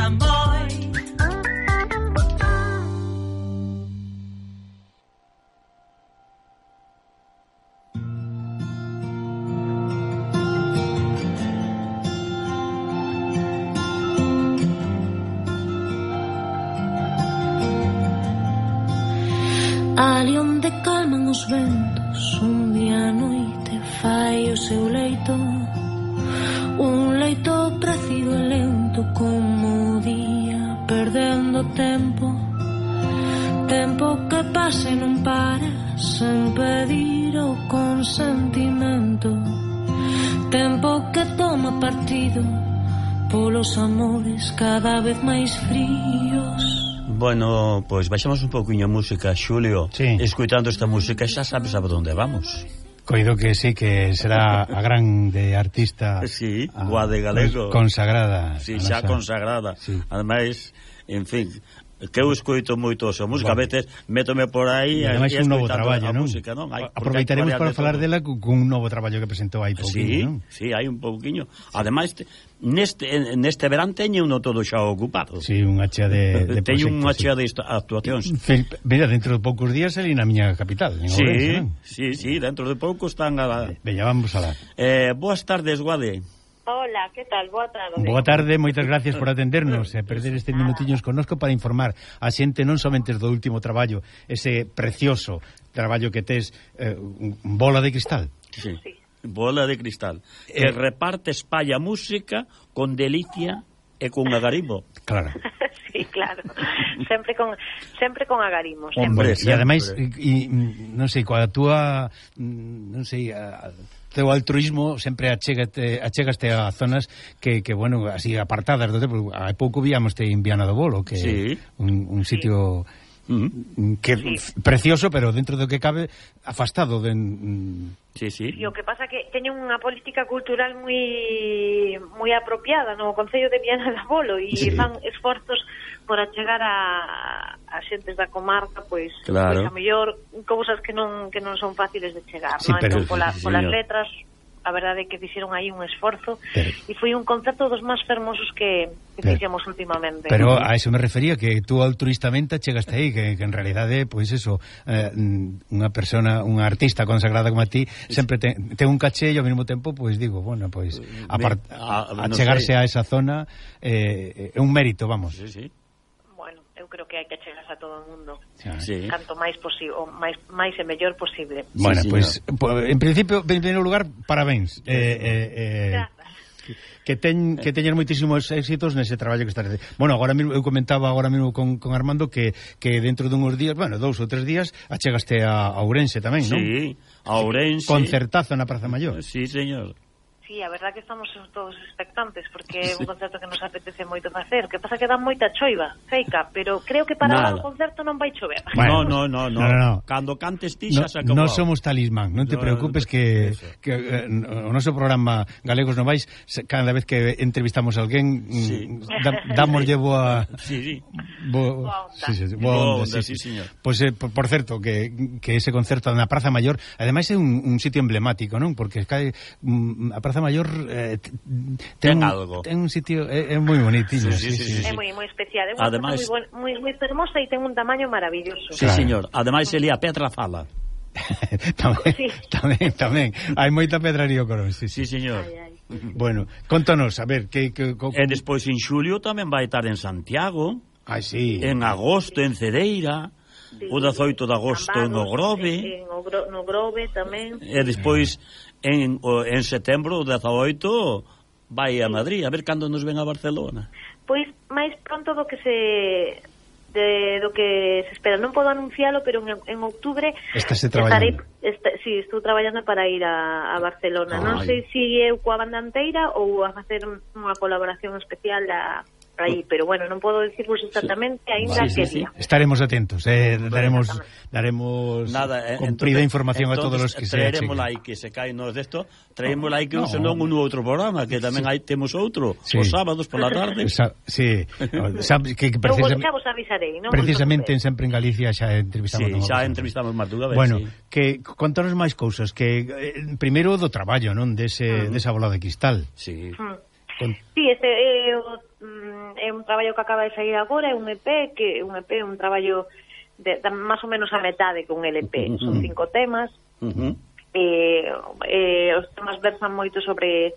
moi. Ali onde calman os ventos, un día a noite fai o seu leito, un leito precido e lento como o día, perdendo tempo, tempo que pasa e non para, sen pedir o consentimento, tempo que toma partido polos amores cada vez máis fríos. Bueno, pois baixamos un pouquiño a música, Xulio. Sí. Escuitando esta música xa sabes a onde vamos. Coido que sí, que será a grande artista. Sí, Guade Galego. Consagrada. Sí, xa consagrada. Sí. Ademais, en fin, que eu escoito moito a súa música, a veces métome por aí e ademais un novo traballo, non? Música, non? Aproveitaremos para falar dela con un novo traballo que presentou aí pouquinho, non? Sí, hai un pouquiño. Ademais, neste verán teño uno todo xa ocupado. Sí, unha chea de proxectos. Teño unha chea de actuacións. Mira, dentro de poucos días ali na miña capital, en Ourense, non? Sí, dentro de pouco están a... Veña, vamos alá. Boas tardes, Guade. Hola, que tal? Boa tarde. Boa tarde, moitas gracias por atendernos e perder estes minutiños connosco para informar a xente non somente do último traballo, ese precioso traballo que tes, Bola de Cristal. Sí. Bola de Cristal. Que reparte España música con delicia e con agarimo. Claro. Sí, claro. Sempre con agarimo. Hombre, e ademais, non sei, coa túa, non sei, teu altruismo sempre achegaste a zonas que bueno, así apartadas do tempo. Hai pouco víamos en Viana do Bolo, que sí. un sitio que precioso, pero dentro do que cabe afastado de... Sí. E o que pasa que teñen unha política cultural moi apropiada no Concello de Viana do Bolo e fan esforzos por achegar a xentes da comarca, pois, claro. Pois a mellor cousas que non son fáciles de chegar, sí, non? Pero, entón, polas letras, a verdade é que fixeron aí un esforzo e foi un concerto dos máis fermosos que fixemos últimamente. Pero a eso me refería, que tú altruistamente chegaste aí, que en realidade, pois eso, unha persona, unha artista consagrada como a ti, sempre ten un caché e ao mesmo tempo, pois digo, bueno, pois a chegarse a esa zona é un mérito, vamos. Sí. Eu creo que hai que chegarse a todo o mundo. Sí. Canto máis posible, máis e mellor posible. Bueno, pois en principio, en primeiro lugar, parabéns. Que teñan moitísimos éxitos nese traballo que estás a hacer. Bueno, agora mesmo eu comentaba con Armando que dentro dunhos días, bueno, 2 ou 3 días, achegaste a Ourense tamén, non? Sí, a Ourense. Concertazo na Praza Maior. Sí, señor. Sí, a verdad que estamos todos expectantes porque é un concerto que nos apetece moito facer. O que pasa que dá moita choiva, feica, pero creo que para o concerto non vai chover. Bueno, no. Cando cantes ti xa se acabou. Non somos talismán, non te preocupes que o noso programa Galegos Novais, cada vez que entrevistamos a alguén, dámoslle boa... Sí. Boa onda, sí, señor. Pois, por certo, que ese concerto na Praza Maior, ademais é un sitio emblemático, non? Porque a Praza Maior ten algo. Ten un sitio é moi bonitiño. Sí. É moi especial, é unha cosa moi fermosa e ten un tamaño maravilloso. Sí, señor. Ademais Elia Petra fala. tamén. Hai moita pedra Río Corón. Sí, señor. Bueno, contanos, a ver, que e despois en xulio tamén vai estar en Santiago. Sí. En agosto en Cedeira. O 18 de agosto en Ogrove. No Grove tamén. E despois en setembro, o 18, vai a Madrid. A ver cando nos ven a Barcelona. Pois máis pronto do que se espera. Non podo anuncialo, pero en outubro traballando. Estou traballando para ir a Barcelona. Non sei se eu coa banda inteira ou a facer unha colaboración especial aí, pero bueno, non podo dicirvos exactamente aínda que día. Estaremos atentos, daremos cumprida información a todos os que se acheguen. Traeremos aí que se cae nos desto, traeremos aí que senón un outro programa, que tamén aí temos outro, os sábados pola tarde. Sí, que xa vos avisarei, non? Precisamente sempre en Galicia xa entrevistamos. Sí, xa entrevistamos máis dúas veces. Bueno, que contanos máis cousas, que primeiro do traballo, non, desa Bola de Cristal. Sí. Sí, este é un traballo que acaba de sair agora, é un EP, un traballo de máis ou menos a metade que un LP. Son 5 temas. Os temas versan moito sobre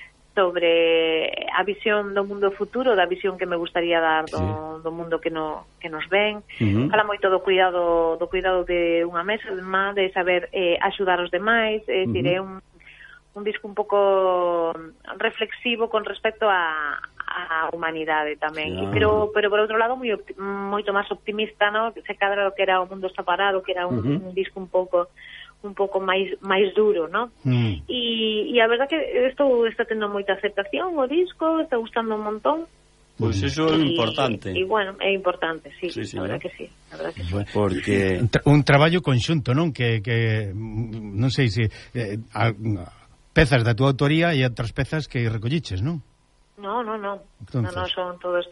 a visión do mundo futuro, da visión que me gustaría dar do mundo que nos ven. Fala moito do cuidado de unha mesa, de saber axudar os demais. É dicir, é un disco un pouco reflexivo con respecto a humanidade tamén, pero por outro lado moito máis optimista, ¿no? Se cadra o que era O mundo está parado, que era un disco un pouco máis duro, ¿no? E a verdad que está tendo moita aceptación o disco, está gustando un montón. Pois iso é importante. E bueno, é importante, sí, a verdad que sí. Porque un traballo conxunto, non? Que non sei se pezas da túa autoría e outras pezas que recolliches, non? No, son todas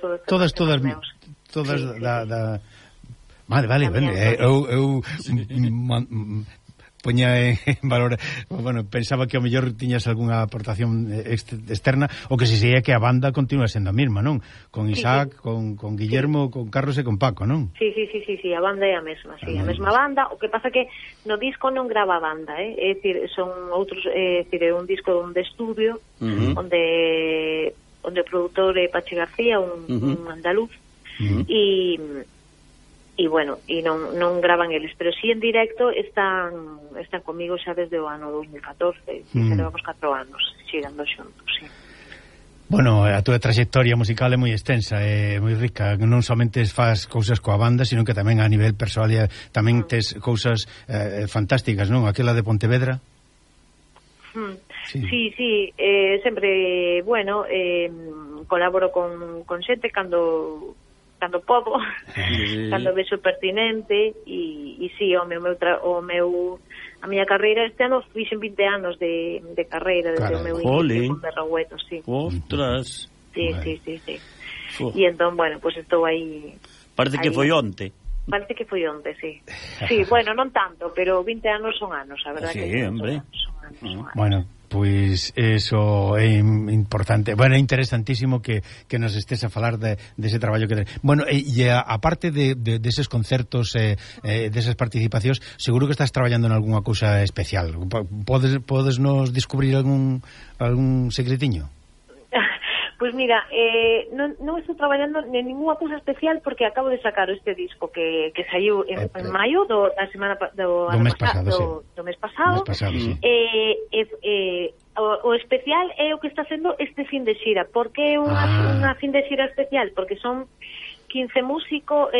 da Vale, eu poña en valor, bueno, pensaba que ao mellor tiñas algunha aportación externa, o que se sei é que a banda continúa sendo a mesma, non? Con Isaac, con Guillermo, con Carlos e con Paco, non? Sí, a banda é a mesma, a mesma banda. O que pasa que no disco non grava a banda, é dicir, son outros, é dicir, é un disco de estudio, onde o produtor é Pachi García, un andaluz, e bueno, e non gravan eles, pero si en directo están comigo xa desde o ano 2014, xa levamos 4 anos xirando xuntos, sí. Bueno, a túa trayectoria musical é moi extensa, é moi rica, non somente faz cousas coa banda, sino que tamén a nivel persoal tamén tes cousas fantásticas, non? Aquela de Pontevedra. Sí, sempre, bueno, colaboro con xente cando podo, cando vexo pertinente, e sí, a miña carreira este ano fixen 20 anos de carreira desde o meu inicio con Berrogueto, sí. Ostras. Sí. E entón, bueno, pues estou aí. Parece que foi onte. Parece que foi onte, sí. Sí, bueno, non tanto, pero 20 anos son anos, a verdade. Sí, hombre. Bueno, pois eso é importante. Bueno, é interesantísimo que nos estés a falar dese traballo que... Bueno, e aparte deses concertos, desas participacións, seguro que estás traballando en algunha cousa especial. Podes nos descubrir algún secretiño? Pois mira, non estou traballando en ninguna cousa especial porque acabo de sacar este disco que saiu en maio do mes pasado. Sí. O especial é o que está sendo este fin de xira. Por que unha fin de xira especial? Porque son 12 músicos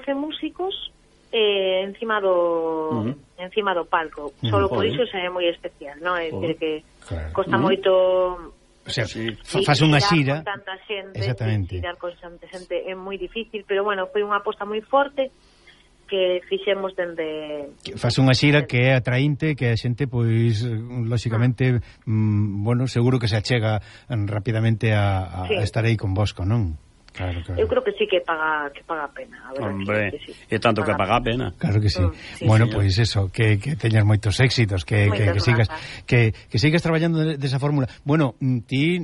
encima do palco. Solo por iso xa é moi especial, non? É dicir que costa moito... O sea, faz unha xira. Con tanta xente, exactamente. Xirar con tanta xente é moi difícil, pero bueno, foi unha aposta moi forte que fixemos dende... Faz unha xira que é atraínte, que a xente, pois, lóxicamente, bueno, seguro que se achega rapidamente a estar aí con vosco, non? Claro. Eu creo que sí que paga a pena, a verdade. Hombre, que sí. E tanto que paga a pena. Claro que sí. Bueno, pois eso, que teñas moitos éxitos, que sigas traballando desa fórmula. Bueno, ti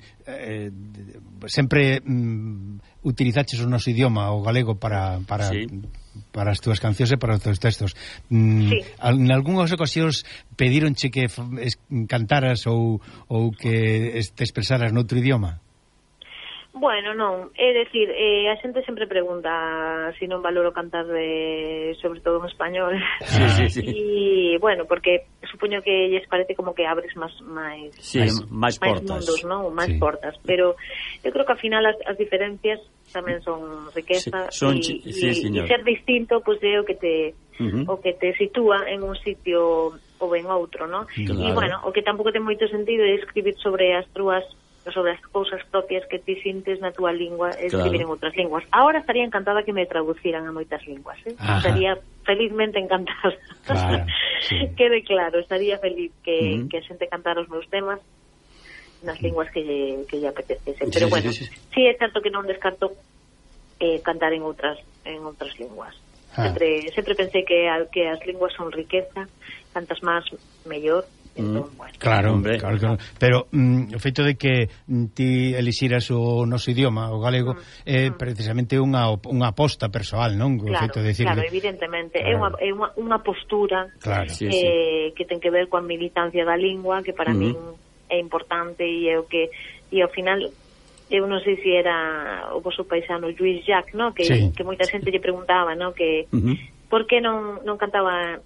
sempre utilizaches o noso idioma, o galego, para as túas cancións e para os teus textos. En algunhas ocasións pedíronche que cantaras ou que te expresaras noutro idioma? Bueno, non, é dicir, a xente sempre pregunta se non valoro cantar sobre todo en español. Sí. E, bueno, porque supoño que lles parece como que abres máis portas, mundos, non? Máis portas, pero eu creo que ao final as diferencias tamén son riqueza e ser distinto, pois é o que te sitúa en un sitio ou en outro, non? Claro. E, bueno, o que tampouco ten moito sentido é escribir sobre as cousas propias que ti sintes na túa lingua, escribir en outras linguas. Ahora estaría encantada que me traduciran a moitas linguas, estaría felizmente encantada. Claro, sí. Quede claro, estaría feliz que a xente cantara os meus temas nas linguas que lle apetecesen. Pero bueno, sí é certo que non descarto cantar en outras linguas. Sempre pensei que as linguas son riqueza, cantas máis mellor, Entón, bueno. Claro, claro. Pero o feito de que ti elixiras o noso idioma, o galego, é precisamente unha aposta persoal, non? O feito de decir, claro, evidentemente. Claro. É unha postura, claro, que ten que ver coa militancia da lingua, que para min é importante, e é o que, e ao final, eu non sei se era o vosso paisano Lluís Llach, no? Que moita xente lle preguntaba, no? Que por que non cantaba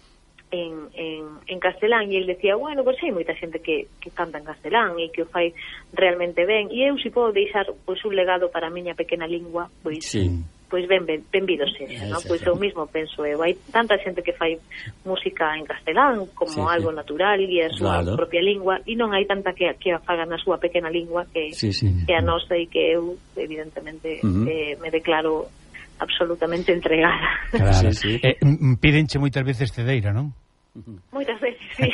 en castelán, e ele decía, bueno, pois hai moita xente que canta en castelán e que o fai realmente ben, e eu se podo deixar pois un legado para a miña pequena lingua, pois pois benvido sexa, non? Pois eu mismo penso, hai tanta xente que fai música en castelán como algo natural e a súa propia lingua, e non hai tanta que a faga na súa pequena lingua que a nosa, e que eu evidentemente me declaro absolutamente entregada. Claro. Pídenche moitas veces cedeira, non? Moitas veces, sí.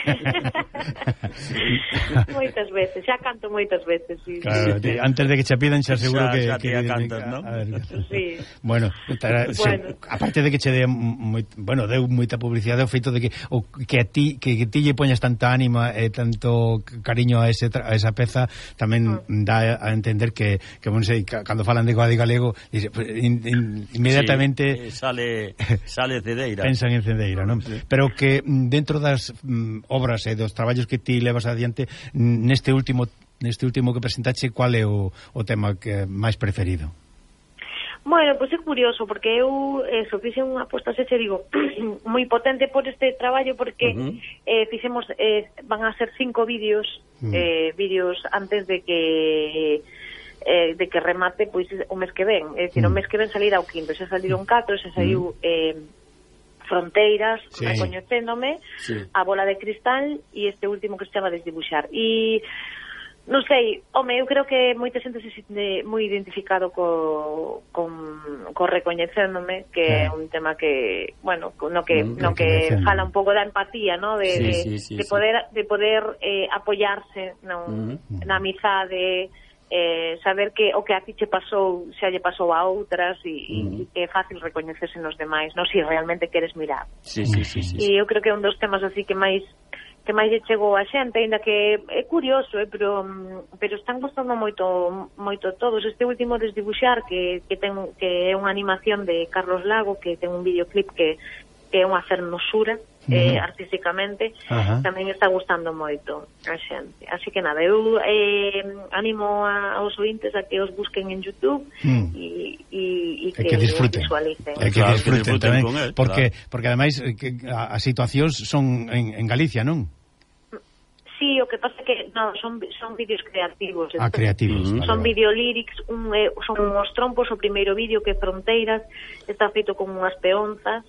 Moitas veces, xa canto moitas veces, sí. Claro, antes de que che pidan xa seguro que cantas, ¿no? Sí. Bueno, aparte de que che deu moita publicidade o feito de que a ti lle poñas tanta ánima e tanto cariño a esa peza, tamén dá a entender que non sei, cando falan de galego, inmediatamente sale cedeira. Pensan en cedeira, non? Pero que dentro das obras e dos traballos que ti levas adiante, neste último que presentache, cual é o tema que máis preferido? Bueno, pois é curioso, porque eu fixe unha aposta, digo, moi potente por este traballo, porque fixemos, van a ser 5 vídeos antes de que remate pois o mes que ven, é dicir, o mes que ven salirá o quinto, xa saliron 4, xa saliu Fronteiras, Recoñecéndome, A bola de cristal e este último que se chama Desdibuxar. E non sei, eu creo que moita xente se sente moi identificado co Recoñecéndome, que é un tema que, bueno, no que fala un pouco da empatía, ¿no? De poder apoiarse na amizade, saber que o que a ti che pasou xa lle pasou a outras, e que é fácil recoñecerse nos demais, non? Si realmente queres mirar. E eu creo que é un dos temas así que máis lle chegou a xente, ainda que é curioso, pero están gostando moito todos. Este último Desdibuxar, que é unha animación de Carlos Lago, que ten un videoclip que é unha fermosura artísticamente, tamén está gustando moito a xente. Así que nada, eu animo aos ointes a que os busquen en YouTube e que visualicen. Que disfruten tamén, porque ademais as situacións son en Galicia, non? Sí, o que pasa é que son vídeos creativos. Creativos. Son videolírics, son uns trompos. O primeiro vídeo, que é Fronteiras, está feito con unhas peonzas,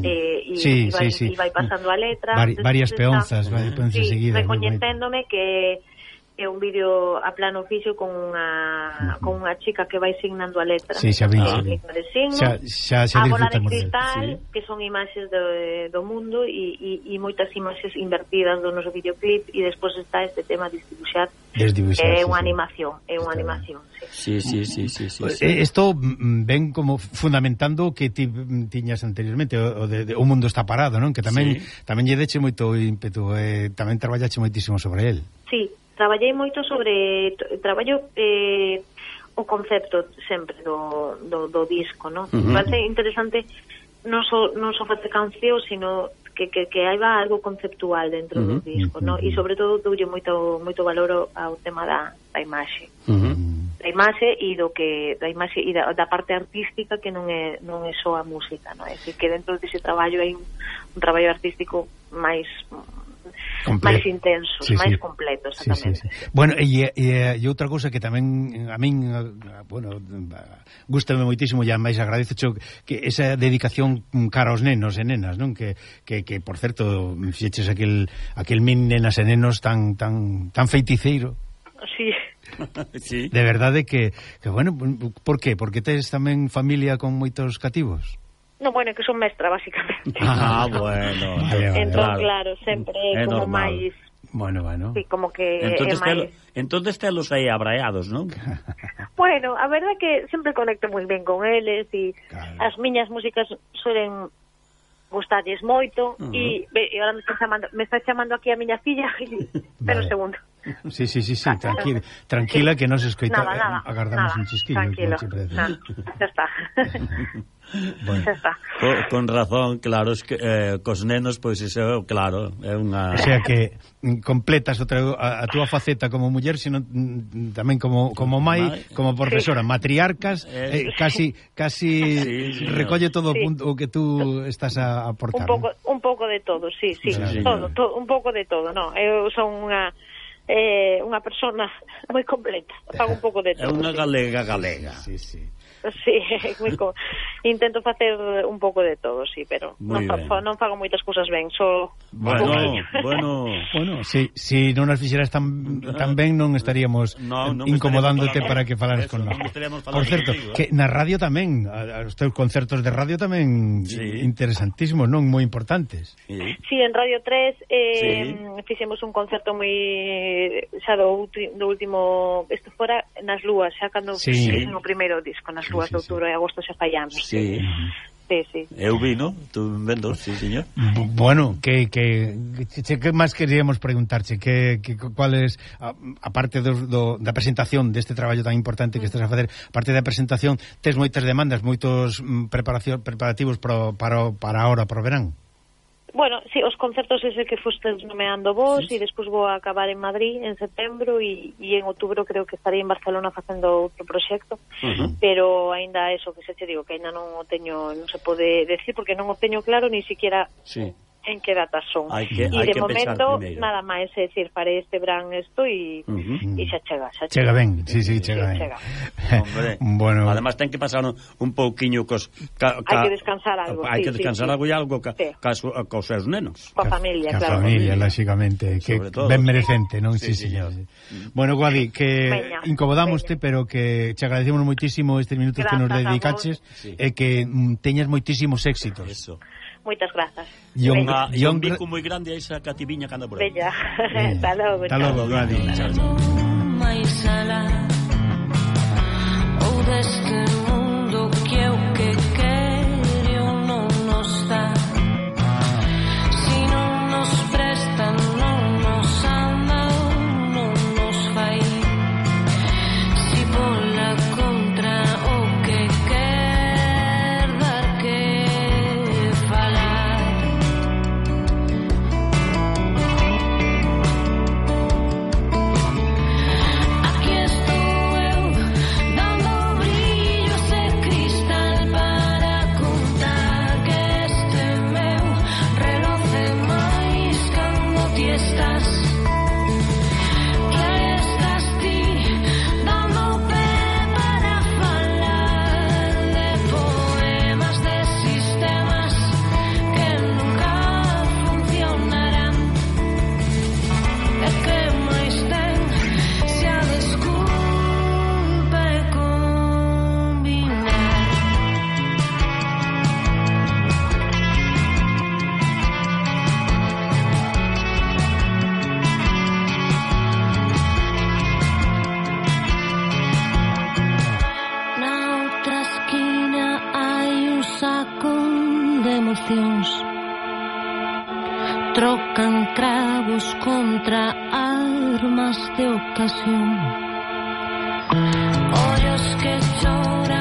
e vai pasando a letra. Varias peonzas, seguidas. Recoñecéndome, que é un vídeo a plano fixo con unha chica que vai signando a letra. Xa vi. A bola de cristal, que son imaxes do mundo e moitas imaxes invertidas do noso videoclip, e despois está este tema Desdibuxar, que é unha animación, Isto ven como fundamentando o que ti tiñas anteriormente, o mundo está parado, non? Que tamén lle deche moito ímpetu, tamén traballache moitísimo sobre el. Sí, traballei moito sobre o concepto sempre do disco, non? Parece interesante non só facer cancións, sino que haiba algo conceptual dentro do disco, non? E sobre todo doulle moito valor ao tema da imaxe. Da imaxe e da parte artística, que non é só a música, non? É dicir, que dentro dese traballo hai un traballo artístico máis intensos, máis completos, exactamente. Bueno, e outra cousa que tamén a min, gústame moitísimo, e máis agradezo que esa dedicación cara aos nenos e nenas, non? Que por certo, fixeches aquel min nenas e nenos tan feiticeiro. Sí. De verdade que bueno, por qué? Porque tes tamén familia con moitos cativos? No, bueno, que son mestra, basicamente. Bueno. Entón, claro, sempre é como máis... Bueno. Sí, como que entonces telos aí abraiados, non? Bueno, a verdade é que sempre conecto moi ben con eles, e as miñas músicas suelen gustalles moito, e agora me está chamando aquí a miña filla, pero un segundo. Sí, tranquila que nos escoita, agardamos un chisquillo. Tranquilo, xa está. Bueno. Xa está. Con razón, claro, es que cos nenos, pois iso, claro, é unha... O sea que completas a túa faceta como muller, sino tamén como mai, como profesora, matriarcas, casi recolle todo o que tú estás a aportar. Un pouco de todo, sí, todo, un pouco de todo, no. Eu son unha persona moi completa, fago un pouco de todo. É unha galega. Sí. Sí, intento facer un pouco de todo, sí, pero non fago moitas cousas ben, só Bueno, si non as fixeras tan ben non estaríamos incomodándote para que falaras con nós. Por certo, que na radio tamén, os teus concertos de radio tamén interesantísimos, non? Moi importantes. Sí, en Radio 3 fixemos un concerto moi xa do último, isto fora nas Lúas, xa cando fixen o primeiro disco, nas Lúas de outubro e agosto xa fallamos. Sí. Eu vi, ¿no? Tú vendo, sí, señor. Bueno, que máis queríamos preguntarche, cuál es, aparte da presentación deste traballo tan importante que estás a facer, aparte da presentación, tes moitas demandas, moitos preparativos para ahora, para o verán? Bueno, sí, os concertos ese que fostes nomeando vos, e despois vou a acabar en Madrid en setembro e en outubro creo que estarei en Barcelona facendo outro proxecto, pero aínda eso que se che digo, que aínda non o teño, non se pode decir porque non o teño claro ni siquiera en que datas son. Hai que de momento nada máis, é dicir, farei este verán isto e xa chega. Chega ben, sí, chega ben. Hombre, bueno, además ten que pasar un pouquiño cos hai que descansar algo. Hai que descansar algo e algo cos seus nenos. Coa familia, claro. Coa familia, lógicamente, que ben merecente, non? Sí, señor. Bueno, Guadi, que incomodámoste, pero que te agradecemos moitísimo estes minutos que nos dedicaches e que teñas moitísimos éxitos. Eso. Moitas grazas. E un bico moi grande a esa cativiña que anda por aí. Bella. Hasta logo. Hasta logo, Guadi. Mais alá ou deste mundo que eu que quero non nos dá, si non nos prestan, non nos ama, non nos fai, si pola contra o que quer dar que falar. Aquí estou eu dando brillo ese cristal para contar que este meu reloce máis cando ti estás, que aí estás ti dando pé para falar de poemas, de sistemas que nunca funcionarán. E que máis ten se a desculpa é combinar. Na outra esquina hai un saco de emocións, trocan cravos contra armas de ocasión, ollos que choran